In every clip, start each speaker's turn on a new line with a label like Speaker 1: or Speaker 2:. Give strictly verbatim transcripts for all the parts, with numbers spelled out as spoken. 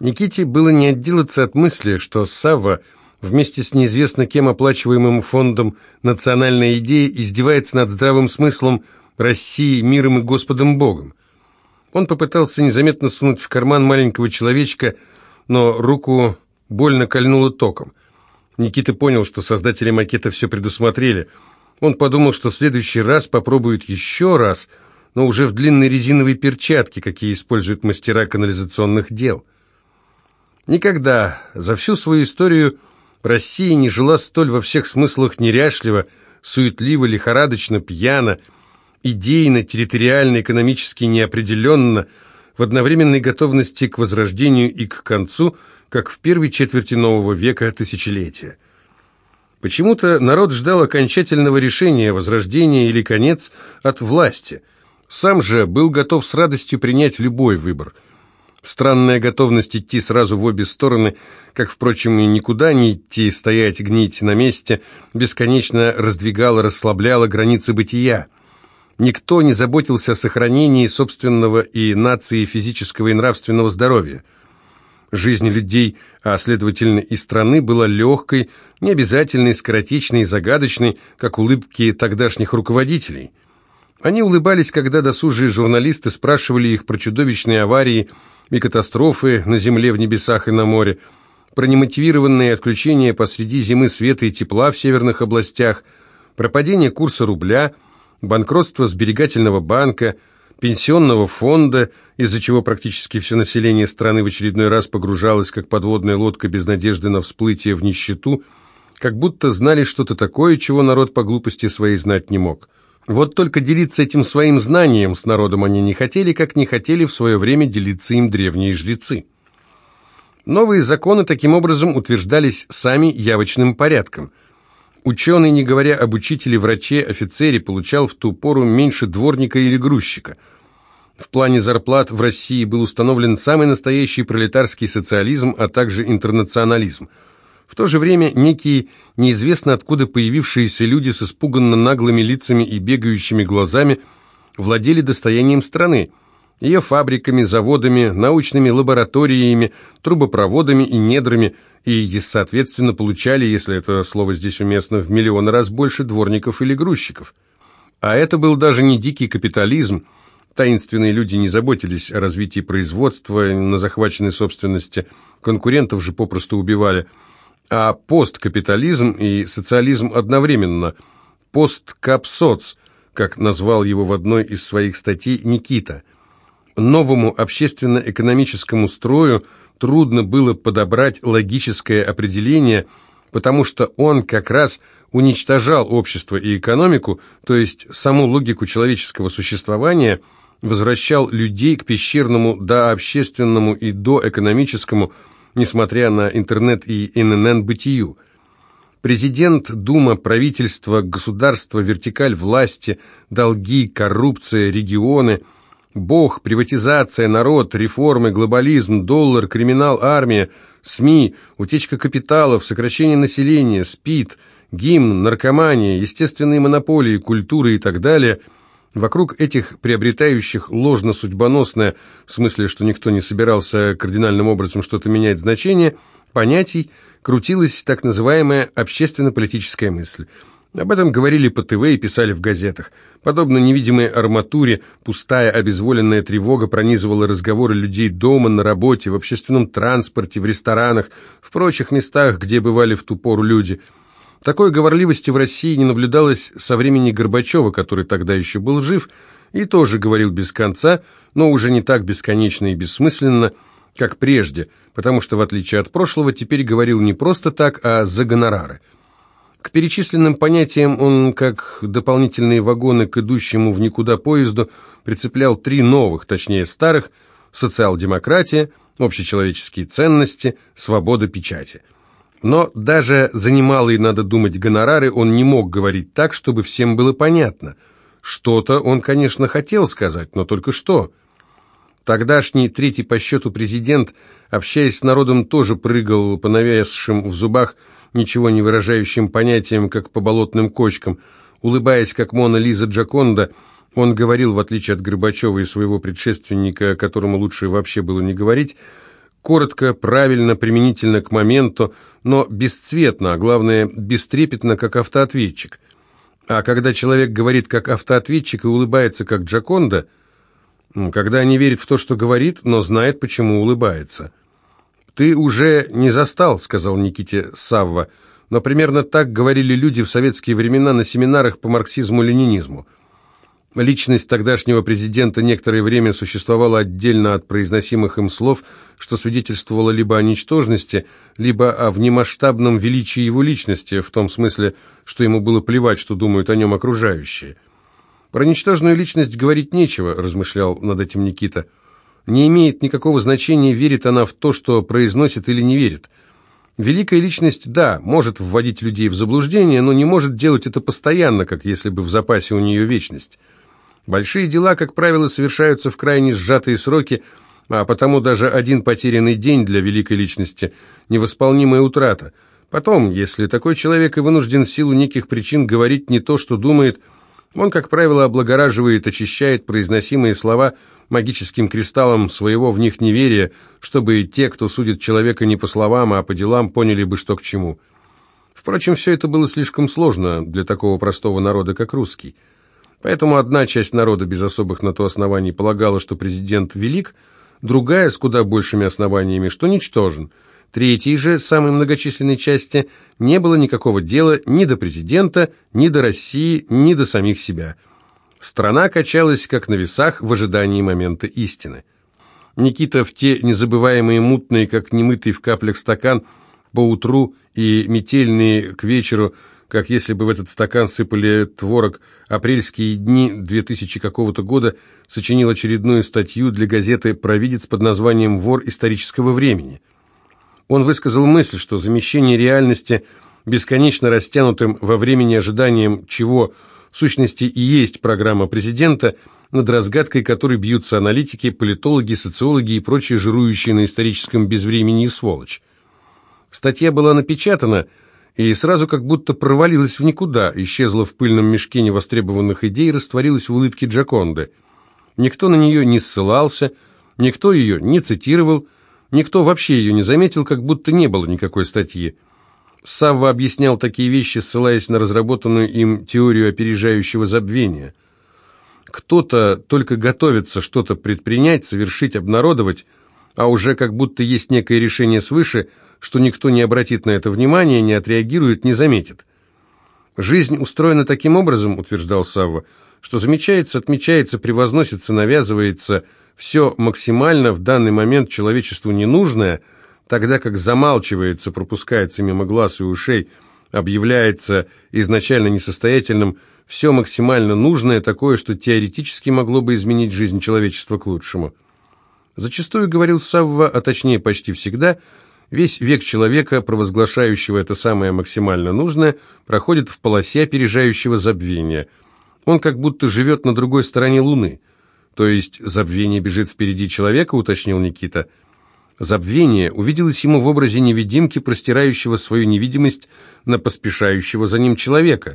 Speaker 1: Никите было не отделаться от мысли, что Савва вместе с неизвестно кем оплачиваемым фондом «Национальная идея» издевается над здравым смыслом России, миром и Господом Богом. Он попытался незаметно сунуть в карман маленького человечка, но руку больно кольнуло током. Никита понял, что создатели макета все предусмотрели. Он подумал, что в следующий раз попробует еще раз, но уже в длинной резиновой перчатке, какие используют мастера канализационных дел. Никогда за всю свою историю Россия не жила столь во всех смыслах неряшливо, суетливо, лихорадочно, пьяно, идейно, территориально, экономически неопределенно, в одновременной готовности к возрождению и к концу, как в первой четверти нового века тысячелетия. Почему-то народ ждал окончательного решения, возрождения или конец от власти. Сам же был готов с радостью принять любой выбор. Странная готовность идти сразу в обе стороны, как, впрочем, и никуда не идти, стоять, гнить на месте, бесконечно раздвигала, расслабляла границы бытия. Никто не заботился о сохранении собственного и нации физического и нравственного здоровья. Жизнь людей, а следовательно и страны, была легкой, необязательной, скоротечной и загадочной, как улыбки тогдашних руководителей. Они улыбались, когда досужие журналисты спрашивали их про чудовищные аварии и катастрофы на земле, в небесах и на море, про немотивированные отключения посреди зимы света и тепла в северных областях, про падение курса рубля, банкротство сберегательного банка, пенсионного фонда, из-за чего практически все население страны в очередной раз погружалось, как подводная лодка без надежды на всплытие, в нищету, как будто знали что-то такое, чего народ по глупости своей знать не мог. Вот только делиться этим своим знанием с народом они не хотели, как не хотели в свое время делиться им древние жрецы. Новые законы таким образом утверждались сами явочным порядком. Ученый, не говоря об учителе, враче, офицере, получал в ту пору меньше дворника или грузчика. В плане зарплат в России был установлен самый настоящий пролетарский социализм, а также интернационализм. В то же время некие неизвестно откуда появившиеся люди с испуганно наглыми лицами и бегающими глазами владели достоянием страны, ее фабриками, заводами, научными лабораториями, трубопроводами и недрами, и, соответственно, получали, если это слово здесь уместно, в миллион раз больше дворников или грузчиков. А это был даже не дикий капитализм, таинственные люди не заботились о развитии производства на захваченной собственности, конкурентов же попросту убивали, а посткапитализм и социализм одновременно, посткапсоц, как назвал его в одной из своих статей Никита. Новому общественно-экономическому строю трудно было подобрать логическое определение, потому что он как раз уничтожал общество и экономику, то есть саму логику человеческого существования, возвращал людей к пещерному дообщественному и доэкономическому, несмотря на интернет и эн эн эн бытию. Президент, дума, правительство, государство, вертикаль власти, долги, коррупция, регионы, Бог, приватизация, народ, реформы, глобализм, доллар, криминал, армия, СМИ, утечка капиталов, сокращение населения, СПИД, гимн, наркомания, естественные монополии, культура и так далее. Вокруг этих приобретающих ложно-судьбоносное, в смысле, что никто не собирался кардинальным образом что-то менять значение, понятий, крутилась так называемая общественно-политическая мысль. Об этом говорили по ТВ и писали в газетах. Подобно невидимой арматуре, пустая обезволенная тревога пронизывала разговоры людей дома, на работе, в общественном транспорте, в ресторанах, в прочих местах, где бывали в ту пору люди. Такой говорливости в России не наблюдалось со времени Горбачева, который тогда еще был жив, и тоже говорил без конца, но уже не так бесконечно и бессмысленно, как прежде, потому что, в отличие от прошлого, теперь говорил не просто так, а за гонорары. К перечисленным понятиям он, как дополнительные вагоны к идущему в никуда поезду, прицеплял три новых, точнее старых: социал-демократия, общечеловеческие ценности, свобода печати. Но даже за немалые, надо думать, гонорары он не мог говорить так, чтобы всем было понятно. Что-то он, конечно, хотел сказать, но только что. Тогдашний третий по счету президент, общаясь с народом, тоже прыгал по навязшим в зубах ничего не выражающим понятиям, как по болотным кочкам. Улыбаясь, как Мона Лиза Джоконда, он говорил, в отличие от Горбачева и своего предшественника, которому лучше вообще было не говорить: коротко, правильно, применительно к моменту, но бесцветно, а главное, бестрепетно, как автоответчик. А когда человек говорит как автоответчик и улыбается как Джоконда, когда не верит в то, что говорит, но знает, почему улыбается. «Ты уже не застал», — сказал Никите Савва, но примерно так говорили люди в советские времена на семинарах по марксизму-ленинизму. Личность тогдашнего президента некоторое время существовала отдельно от произносимых им слов, что свидетельствовало либо о ничтожности, либо о внемасштабном величии его личности, в том смысле, что ему было плевать, что думают о нем окружающие. «Про ничтожную личность говорить нечего», — размышлял над этим Никита. «Не имеет никакого значения, верит она в то, что произносит, или не верит. Великая личность, да, может вводить людей в заблуждение, но не может делать это постоянно, как если бы в запасе у нее вечность. Большие дела, как правило, совершаются в крайне сжатые сроки, а потому даже один потерянный день для великой личности – невосполнимая утрата. Потом, если такой человек и вынужден в силу неких причин говорить не то, что думает, он, как правило, облагораживает, очищает произносимые слова магическим кристаллом своего в них неверия, чтобы те, кто судит человека не по словам, а по делам, поняли бы, что к чему. Впрочем, все это было слишком сложно для такого простого народа, как русский. Поэтому одна часть народа без особых на то оснований полагала, что президент велик, другая с куда большими основаниями, что ничтожен. Третьей же, самой многочисленной части, не было никакого дела ни до президента, ни до России, ни до самих себя. Страна качалась, как на весах, в ожидании момента истины. Никита в те незабываемые мутные, как немытый в каплях стакан, поутру и метельные к вечеру, как если бы в этот стакан сыпали творог, апрельские дни две тысячи какого-то года, сочинил очередную статью для газеты «Провидец» под названием «Вор исторического времени». Он высказал мысль, что замещение реальности бесконечно растянутым во времени ожиданием чего в сущности и есть программа президента, над разгадкой которой бьются аналитики, политологи, социологи и прочие жирующие на историческом безвременье сволочь. Статья была напечатана и сразу как будто провалилась в никуда, исчезла в пыльном мешке невостребованных идей и растворилась в улыбке Джоконды. Никто на нее не ссылался, никто ее не цитировал, никто вообще ее не заметил, как будто не было никакой статьи. Савва объяснял такие вещи, ссылаясь на разработанную им теорию опережающего забвения. Кто-то только готовится что-то предпринять, совершить, обнародовать, а уже как будто есть некое решение свыше, что никто не обратит на это внимания, не отреагирует, не заметит. «Жизнь устроена таким образом, — утверждал Савва, — что замечается, отмечается, превозносится, навязывается все максимально в данный момент человечеству ненужное, тогда как замалчивается, пропускается мимо глаз и ушей, объявляется изначально несостоятельным все максимально нужное, такое, что теоретически могло бы изменить жизнь человечества к лучшему». Зачастую, говорил Савва, а точнее почти всегда, весь век человека, провозглашающего это самое максимально нужное, проходит в полосе опережающего забвения. Он как будто живет на другой стороне Луны. То есть забвение бежит впереди человека, уточнил Никита. Забвение увиделось ему в образе невидимки, простирающего свою невидимость на поспешающего за ним человека.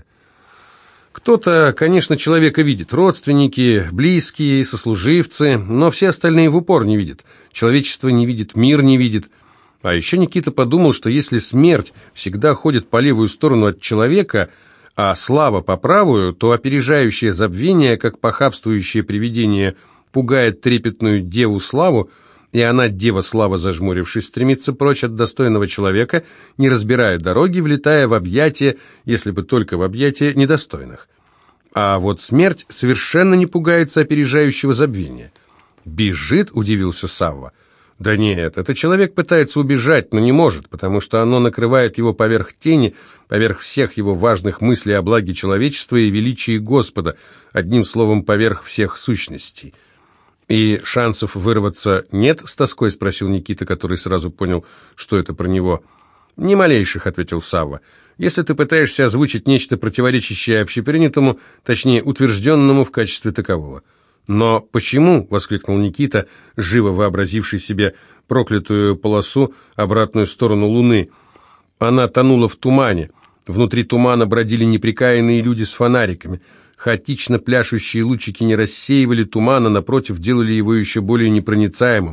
Speaker 1: Кто-то, конечно, человека видит, родственники, близкие, сослуживцы, но все остальные в упор не видят. Человечество не видит, мир не видит. А еще Никита подумал, что если смерть всегда ходит по левую сторону от человека, а слава по правую, то опережающее забвение, как похабствующее привидение, пугает трепетную деву Славу, и она, дева Слава, зажмурившись, стремится прочь от достойного человека, не разбирая дороги, влетая в объятия, если бы только в объятия недостойных. А вот смерть совершенно не пугается опережающего забвения. «Бежит?» – удивился Савва. «Да нет, этот человек пытается убежать, но не может, потому что оно накрывает его поверх тени, поверх всех его важных мыслей о благе человечества и величии Господа, одним словом, поверх всех сущностей». «И шансов вырваться нет?» — с тоской спросил Никита, который сразу понял, что это про него. «Ни малейших», — ответил Савва. «Если ты пытаешься озвучить нечто противоречащее общепринятому, точнее, утвержденному в качестве такового». «Но почему?» — воскликнул Никита, живо вообразивший себе проклятую полосу, обратную сторону Луны. Она тонула в тумане. Внутри тумана бродили неприкаянные люди с фонариками. Хаотично пляшущие лучики не рассеивали туман, а напротив делали его еще более непроницаемым.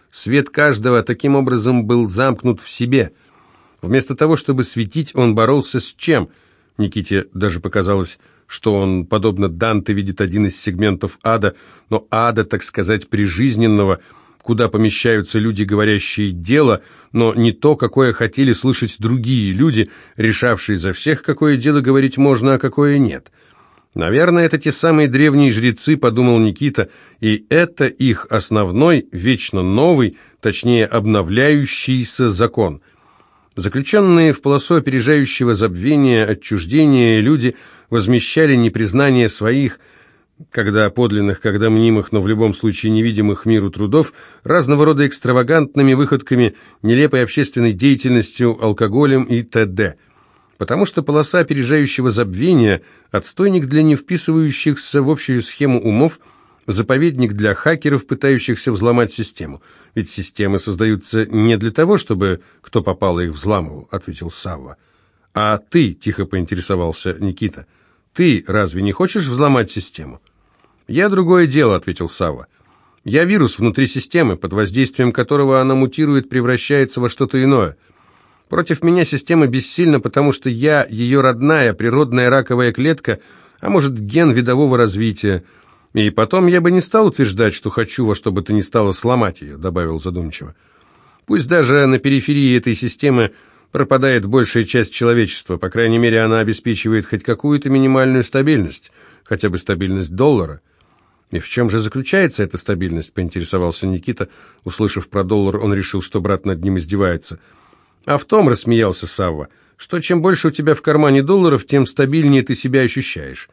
Speaker 1: Свет каждого таким образом был замкнут в себе. Вместо того, чтобы светить, он боролся с чем? Никите даже показалось, что он, подобно Данте, видит один из сегментов ада, но ада, так сказать, прижизненного, куда помещаются люди, говорящие дело, но не то, какое хотели слышать другие люди, решавшие за всех, какое дело говорить можно, а какое нет. Наверное, это те самые древние жрецы, подумал Никита, и это их основной, вечно новый, точнее обновляющийся закон. Заключенные в полосу опережающего забвения, отчуждения, люди возмещали непризнание своих, когда подлинных, когда мнимых, но в любом случае невидимых миру трудов, разного рода экстравагантными выходками, нелепой общественной деятельностью, алкоголем и т.д. Потому что полоса опережающего забвения – отстойник для не вписывающихся в общую схему умов, заповедник для хакеров, пытающихся взломать систему. Ведь системы создаются не для того, чтобы кто попало их взламывал, ответил Савва. А ты, тихо поинтересовался Никита, ты разве не хочешь взломать систему? Я другое дело, ответил Савва. Я вирус внутри системы, под воздействием которого она мутирует, превращается во что-то иное. Против меня система бессильна, потому что я ее родная, природная раковая клетка, а может, ген видового развития. И потом я бы не стал утверждать, что хочу во что бы то ни стало сломать ее, добавил задумчиво. Пусть даже на периферии этой системы пропадает большая часть человечества, по крайней мере, она обеспечивает хоть какую-то минимальную стабильность, хотя бы стабильность доллара. И в чем же заключается эта стабильность, поинтересовался Никита. Услышав про доллар, он решил, что брат над ним издевается. А в том, рассмеялся Савва, что чем больше у тебя в кармане долларов, тем стабильнее ты себя ощущаешь.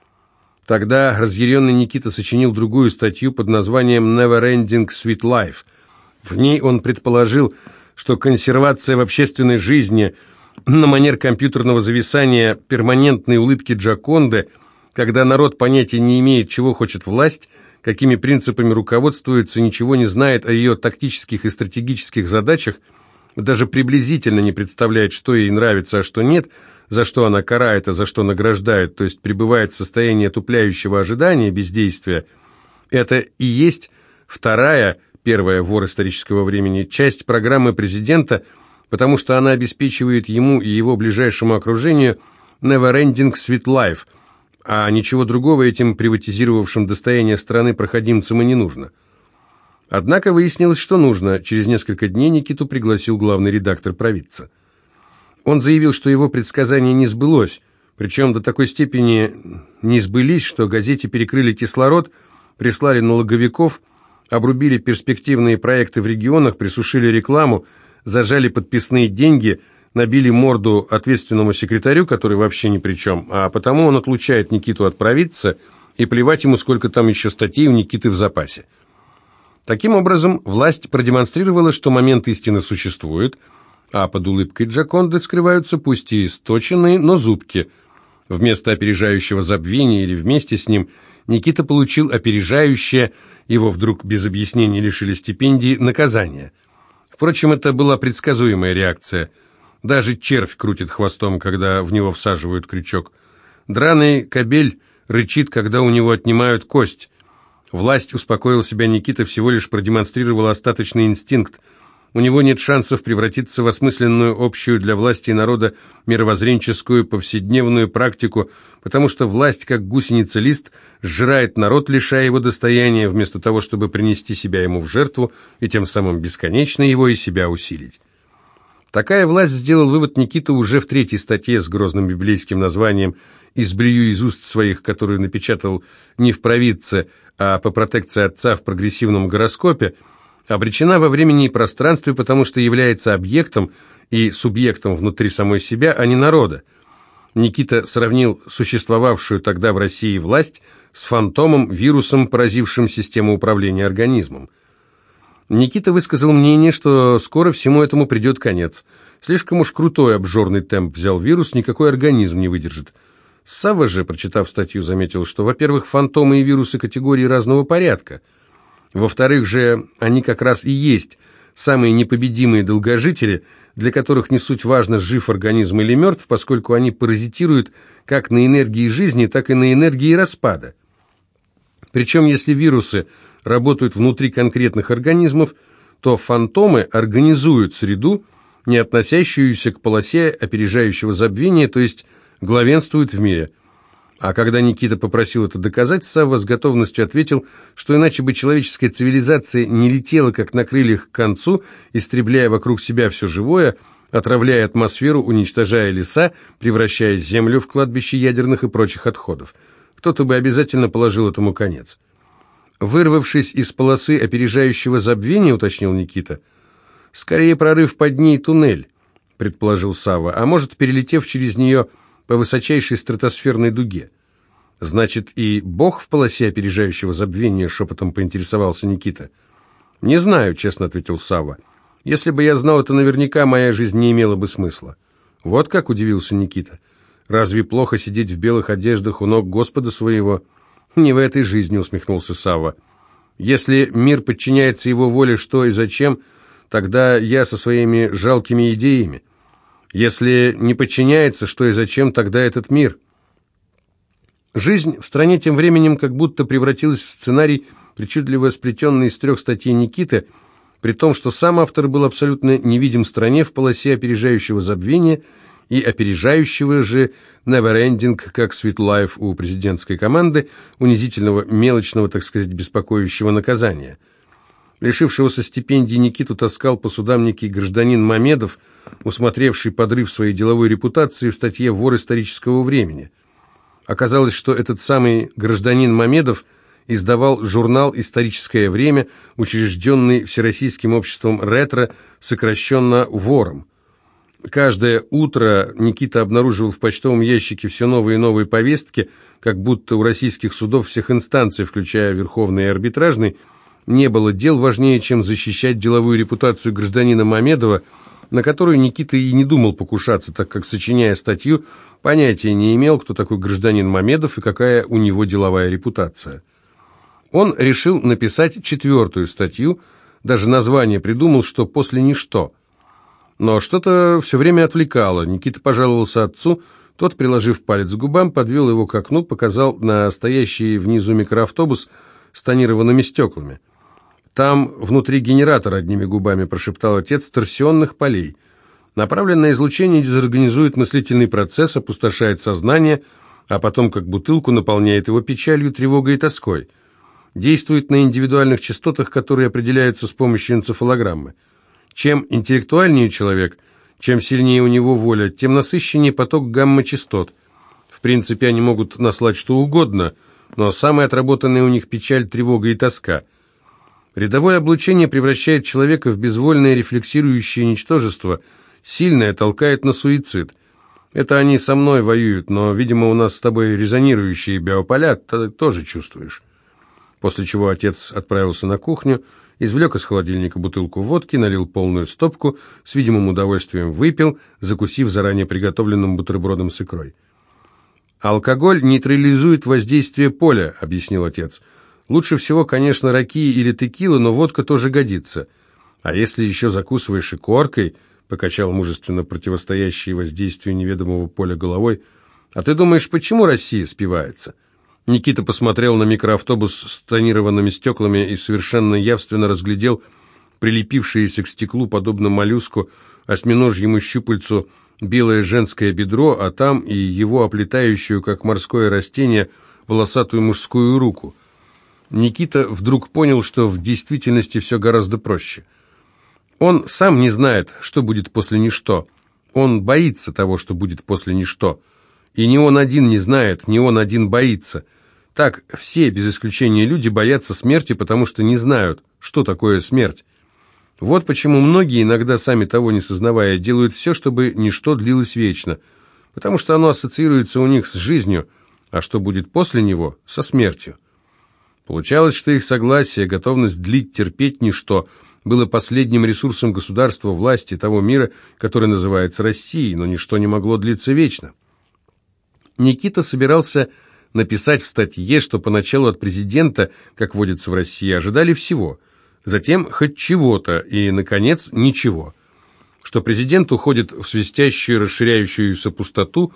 Speaker 1: Тогда разъяренный Никита сочинил другую статью под названием «Never Ending Sweet Life». В ней он предположил, что консервация в общественной жизни на манер компьютерного зависания перманентной улыбки Джоконды, когда народ понятия не имеет, чего хочет власть, какими принципами руководствуется, ничего не знает о ее тактических и стратегических задачах, даже приблизительно не представляет, что ей нравится, а что нет, за что она карает, а за что награждает, то есть пребывает в состоянии отупляющего ожидания, бездействия. Это и есть вторая, первая вор исторического времени, часть программы президента, потому что она обеспечивает ему и его ближайшему окружению never ending sweet life, а ничего другого этим приватизировавшим достояние страны проходимцам и не нужно. Однако выяснилось, что нужно. Через несколько дней Никиту пригласил главный редактор «Провидца». Он заявил, что его предсказание не сбылось, причем до такой степени не сбылись, что газете перекрыли кислород, прислали налоговиков, обрубили перспективные проекты в регионах, присушили рекламу, зажали подписные деньги, набили морду ответственному секретарю, который вообще ни при чем, а потому он отлучает Никиту от «Провидца», и плевать ему, сколько там еще статей у Никиты в запасе. Таким образом, власть продемонстрировала, что момент истины существует, а под улыбкой Джоконды скрываются пусть и сточенные, но зубки. Вместо опережающего забвения или вместе с ним Никита получил опережающее, его вдруг без объяснений лишили стипендии, наказание. Впрочем, это была предсказуемая реакция. Даже червь крутит хвостом, когда в него всаживают крючок. Драный кобель рычит, когда у него отнимают кость. Власть, успокоил себя Никита, всего лишь продемонстрировала остаточный инстинкт. У него нет шансов превратиться в осмысленную, общую для власти и народа мировоззренческую повседневную практику, потому что власть, как гусеница-лист, сжирает народ, лишая его достояния, вместо того, чтобы принести себя ему в жертву и тем самым бесконечно его и себя усилить. Такая власть, сделал вывод Никита уже в третьей статье с грозным библейским названием «Изблюю из уст своих», которую напечатал не в «Провидце», а по протекции отца в прогрессивном гороскопе, обречена во времени и пространстве, потому что является объектом и субъектом внутри самой себя, а не народа. Никита сравнил существовавшую тогда в России власть с фантомом, вирусом, поразившим систему управления организмом. Никита высказал мнение, что скоро всему этому придет конец. Слишком уж крутой обжорный темп взял вирус, никакой организм не выдержит. Савва же, прочитав статью, заметил, что, во-первых, фантомы и вирусы категории разного порядка. Во-вторых же, они как раз и есть самые непобедимые долгожители, для которых не суть важно, жив организм или мертв, поскольку они паразитируют как на энергии жизни, так и на энергии распада. Причем, если вирусы работают внутри конкретных организмов, то фантомы организуют среду, не относящуюся к полосе опережающего забвения, то есть главенствуют в мире. А когда Никита попросил это доказать, Савва с готовностью ответил, что иначе бы человеческая цивилизация не летела, как на крыльях, к концу, истребляя вокруг себя все живое, отравляя атмосферу, уничтожая леса, превращая землю в кладбище ядерных и прочих отходов. Кто-то бы обязательно положил этому конец. «Вырвавшись из полосы опережающего забвения», — уточнил Никита. «Скорее прорыв под ней туннель», — предположил Савва, «а может, перелетев через нее по высочайшей стратосферной дуге». «Значит, и Бог в полосе опережающего забвения?» — шепотом поинтересовался Никита. «Не знаю», — честно ответил Савва. «Если бы я знал это наверняка, моя жизнь не имела бы смысла». «Вот как?» — удивился Никита. «Разве плохо сидеть в белых одеждах у ног Господа своего?» «Не в этой жизни», — усмехнулся Савва. «Если мир подчиняется его воле, что и зачем, тогда я со своими жалкими идеями. Если не подчиняется, что и зачем, тогда этот мир». Жизнь в стране тем временем как будто превратилась в сценарий, причудливо сплетенный из трех статей Никиты, при том, что сам автор был абсолютно невидим стране в полосе опережающего забвения и опережающего же never-ending, как Sweet Life у президентской команды, унизительного, мелочного, так сказать, беспокоящего наказания. Лишившегося стипендии Никиту таскал по судам некий гражданин Мамедов, усмотревший подрыв своей деловой репутации в статье «Вор исторического времени». Оказалось, что этот самый гражданин Мамедов издавал журнал «Историческое время», учрежденный Всероссийским обществом ретро, сокращенно «Вором». Каждое утро Никита обнаруживал в почтовом ящике все новые и новые повестки, как будто у российских судов всех инстанций, включая Верховный и Арбитражный, не было дел важнее, чем защищать деловую репутацию гражданина Мамедова, на которую Никита и не думал покушаться, так как, сочиняя статью, понятия не имел, кто такой гражданин Мамедов и какая у него деловая репутация. Он решил написать четвертую статью, даже название придумал, что «После ничто». Но что-то все время отвлекало. Никита пожаловался отцу, тот, приложив палец к губам, подвел его к окну, показал на стоящий внизу микроавтобус с тонированными стеклами. «Там внутри генератор», — одними губами прошептал отец, — «торсионных полей. Направленное излучение дезорганизует мыслительный процесс, опустошает сознание, а потом, как бутылку, наполняет его печалью, тревогой и тоской. Действует на индивидуальных частотах, которые определяются с помощью энцефалограммы. Чем интеллектуальнее человек, чем сильнее у него воля, тем насыщеннее поток гамма-частот. В принципе, они могут наслать что угодно, но самая отработанная у них печаль, тревога и тоска. Рядовое облучение превращает человека в безвольное рефлексирующее ничтожество, сильное толкает на суицид. Это они со мной воюют, но, видимо, у нас с тобой резонирующие биополя, ты тоже чувствуешь». После чего отец отправился на кухню, извлек из холодильника бутылку водки, налил полную стопку, с видимым удовольствием выпил, закусив заранее приготовленным бутербродом с икрой. «Алкоголь нейтрализует воздействие поля», — объяснил отец. «Лучше всего, конечно, ракии или текила, но водка тоже годится. А если еще закусываешь и коркой», — покачал мужественно противостоящей воздействию неведомого поля головой, «а ты думаешь, почему Россия спивается?» Никита посмотрел на микроавтобус с тонированными стеклами и совершенно явственно разглядел прилепившееся к стеклу, подобно моллюску, осьминожьему щупальцу, белое женское бедро, а там и его оплетающую, как морское растение, волосатую мужскую руку. Никита вдруг понял, что в действительности все гораздо проще. Он сам не знает, что будет после ничто. Он боится того, что будет после ничто. И не он один не знает, не он один боится. Так все, без исключения люди, боятся смерти, потому что не знают, что такое смерть. Вот почему многие, иногда сами того не сознавая, делают все, чтобы ничто длилось вечно, потому что оно ассоциируется у них с жизнью, а что будет после него – со смертью. Получалось, что их согласие, готовность длить, терпеть ничто было последним ресурсом государства, власти, того мира, который называется Россией, но ничто не могло длиться вечно. Никита собирался написать в статье, что поначалу от президента, как водится в России, ожидали всего, затем хоть чего-то и, наконец, ничего, что президент уходит в свистящую, расширяющуюся пустоту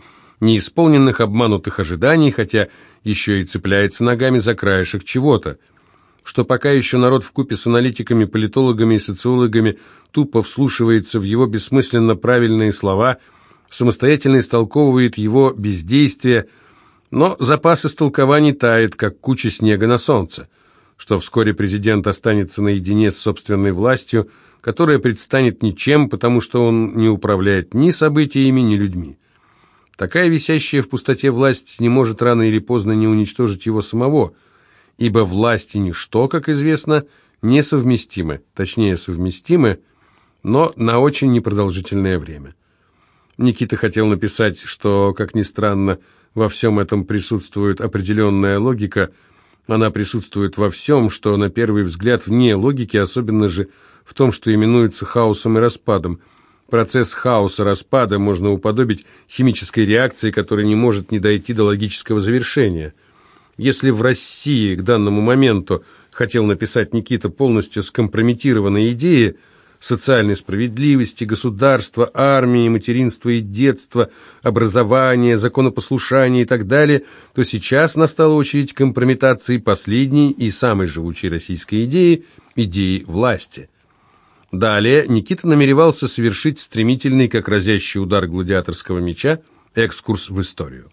Speaker 1: неисполненных обманутых ожиданий, хотя еще и цепляется ногами за краешек чего-то, что пока еще народ вкупе с аналитиками, политологами и социологами тупо вслушивается в его бессмысленно правильные слова, самостоятельно истолковывает его бездействие, но запас истолкований тает, как куча снега на солнце, что вскоре президент останется наедине с собственной властью, которая предстанет ничем, потому что он не управляет ни событиями, ни людьми. Такая висящая в пустоте власть не может рано или поздно не уничтожить его самого, ибо власть и ничто, как известно, несовместимы, точнее совместимы, но на очень непродолжительное время. Никита хотел написать, что, как ни странно, во всем этом присутствует определенная логика, она присутствует во всем, что на первый взгляд вне логики, особенно же в том, что именуется хаосом и распадом. Процесс хаоса-распада можно уподобить химической реакции, которая не может не дойти до логического завершения. Если в России к данному моменту хотел написать Никита полностью скомпрометированные идеи социальной справедливости, государства, армии, материнства и детства, образования, законопослушания и так далее, то сейчас настала очередь компрометации последней и самой живучей российской идеи – идеи власти. Далее Никита намеревался совершить стремительный, как разящий удар гладиаторского меча, экскурс в историю.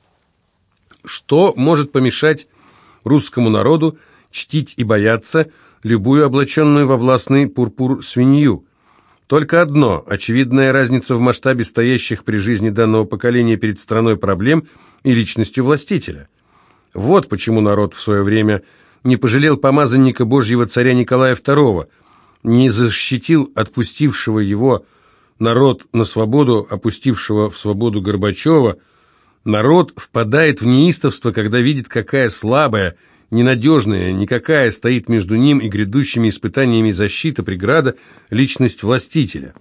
Speaker 1: Что может помешать русскому народу чтить и бояться любую облаченную во властный пурпур свинью? Только одно – очевидная разница в масштабе стоящих при жизни данного поколения перед страной проблем и личностью властителя. Вот почему народ в свое время не пожалел помазанника Божьего царя Николая второго, не защитил отпустившего его народ на свободу, опустившего в свободу Горбачева. Народ впадает в неистовство, когда видит, какая слабая, ненадежная, никакая стоит между ним и грядущими испытаниями защита, преграда, личность властителя.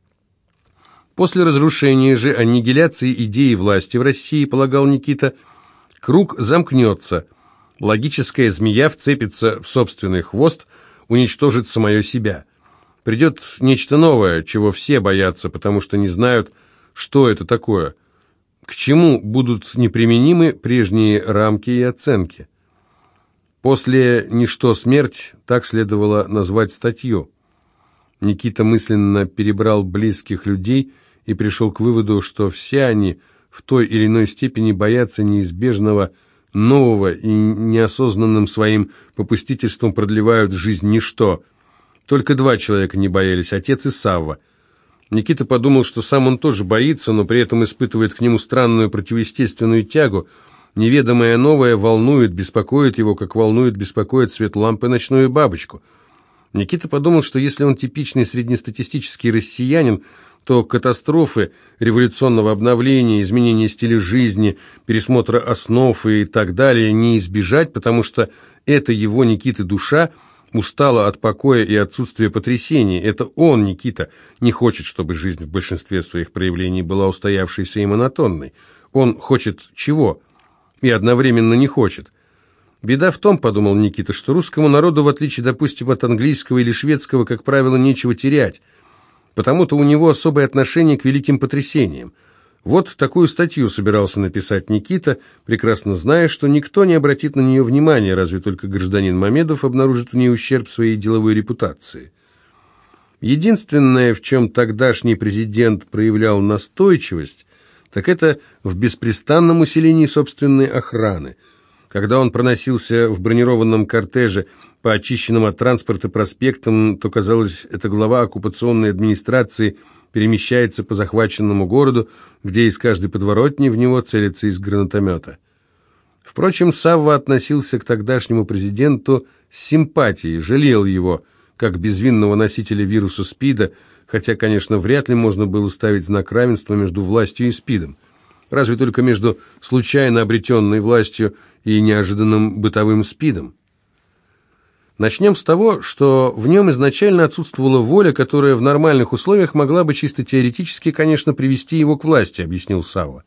Speaker 1: После разрушения же, аннигиляции идеи власти в России, полагал Никита, круг замкнется, логическая змея вцепится в собственный хвост, уничтожит самое себя. Придет нечто новое, чего все боятся, потому что не знают, что это такое, к чему будут неприменимы прежние рамки и оценки. После «Ничто смерть» так следовало назвать статью. Никита мысленно перебрал близких людей и пришел к выводу, что все они в той или иной степени боятся неизбежного нового и неосознанным своим попустительством продлевают жизнь ничто. Только два человека не боялись – отец и Савва. Никита подумал, что сам он тоже боится, но при этом испытывает к нему странную противоестественную тягу. Неведомое новое волнует, беспокоит его, как волнует, беспокоит свет лампы ночную бабочку. Никита подумал, что если он типичный среднестатистический россиянин, то катастрофы революционного обновления, изменения стиля жизни, пересмотра основ и так далее не избежать, потому что это его, Никиты, душа устала от покоя и отсутствия потрясений. Это он, Никита, не хочет, чтобы жизнь в большинстве своих проявлений была устоявшейся и монотонной. Он хочет чего? И одновременно не хочет. Беда в том, подумал Никита, что русскому народу, в отличие, допустим, от английского или шведского, как правило, нечего терять. Потому-то у него особое отношение к великим потрясениям. Вот такую статью собирался написать Никита, прекрасно зная, что никто не обратит на нее внимания, разве только гражданин Мамедов обнаружит в ней ущерб своей деловой репутации. Единственное, в чем тогдашний президент проявлял настойчивость, так это в беспрестанном усилении собственной охраны. Когда он проносился в бронированном кортеже по очищенным от транспорта проспектам, то, казалось, это глава оккупационной администрации перемещается по захваченному городу, где из каждой подворотни в него целится из гранатомета. Впрочем, Савва относился к тогдашнему президенту с симпатией, жалел его, как безвинного носителя вируса СПИДа, хотя, конечно, вряд ли можно было ставить знак равенства между властью и СПИДом. Разве только между случайно обретенной властью и неожиданным бытовым СПИДом. Начнем с того, что в нем изначально отсутствовала воля, которая в нормальных условиях могла бы чисто теоретически, конечно, привести его к власти, объяснил Савва.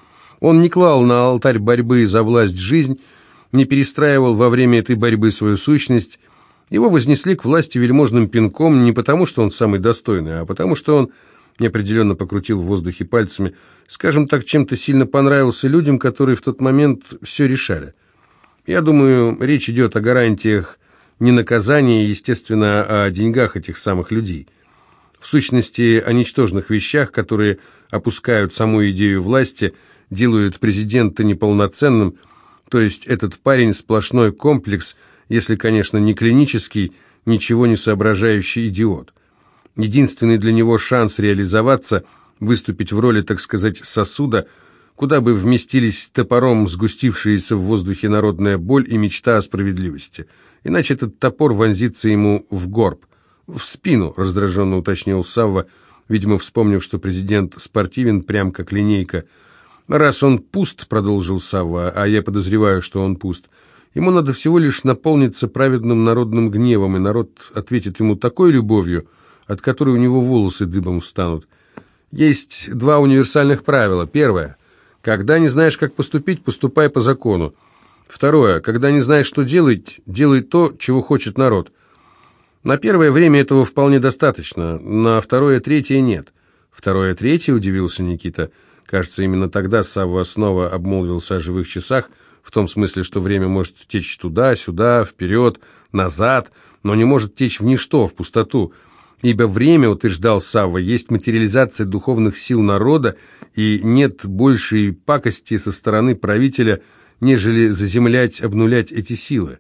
Speaker 1: Он не клал на алтарь борьбы за власть жизнь, не перестраивал во время этой борьбы свою сущность. Его вознесли к власти вельможным пинком не потому, что он самый достойный, а потому, что он неопределенно покрутил в воздухе пальцами, скажем так, чем-то сильно понравился людям, которые в тот момент все решали. Я думаю, речь идет о гарантиях не наказание, естественно, а о деньгах этих самых людей. В сущности, о ничтожных вещах, которые опускают саму идею власти, делают президента неполноценным, то есть этот парень сплошной комплекс, если, конечно, не клинический, ничего не соображающий идиот. Единственный для него шанс реализоваться, выступить в роли, так сказать, сосуда, куда бы вместились топором сгустившиеся в воздухе народная боль и мечта о справедливости. Иначе этот топор вонзится ему в горб. «В спину», — раздраженно уточнил Савва, видимо, вспомнив, что президент спортивен, прям как линейка. «Раз он пуст», — продолжил Савва, — «а я подозреваю, что он пуст, ему надо всего лишь наполниться праведным народным гневом, и народ ответит ему такой любовью, от которой у него волосы дыбом встанут. Есть два универсальных правила. Первое. Когда не знаешь, как поступить, поступай по закону. Второе. Когда не знаешь, что делать, делай то, чего хочет народ. На первое время этого вполне достаточно, на второе-третье нет». «Второе-третье?» – удивился Никита. Кажется, именно тогда Савва снова обмолвился о живых часах, в том смысле, что время может течь туда, сюда, вперед, назад, но не может течь в ничто, в пустоту. Ибо время, утверждал Савва, есть материализация духовных сил народа, и нет большей пакости со стороны правителя, нежели заземлять, обнулять эти силы.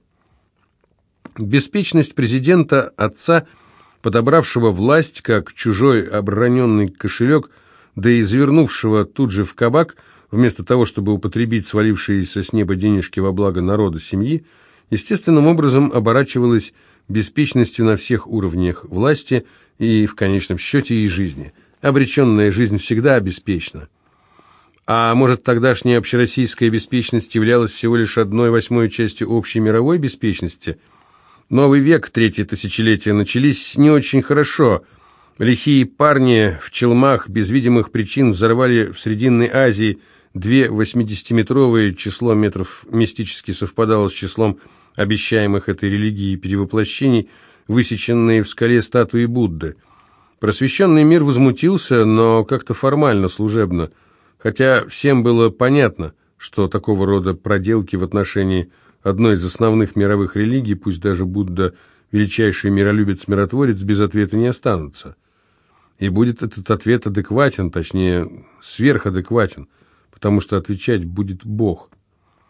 Speaker 1: Беспечность президента, отца, подобравшего власть, как чужой оброненный кошелек, да и завернувшего тут же в кабак, вместо того, чтобы употребить свалившиеся с неба денежки во благо народа, семьи, естественным образом оборачивалась беспечностью на всех уровнях власти и, в конечном счете, и жизни. Обреченная жизнь всегда беспечна. А может, тогдашняя общероссийская беспечность являлась всего лишь одной восьмой частью общей мировой беспечности? Новый век, третье тысячелетие, начались не очень хорошо. Лихие парни в челмах без видимых причин взорвали в Срединной Азии две восьмидесятиметровые, число метров мистически совпадало с числом обещаемых этой религии перевоплощений, высеченные в скале статуи Будды. Просвещенный мир возмутился, но как-то формально, служебно, хотя всем было понятно, что такого рода проделки в отношении одной из основных мировых религий, пусть даже Будда величайший миролюбец-миротворец, без ответа не останутся. И будет этот ответ адекватен, точнее, сверхадекватен, потому что отвечать будет Бог.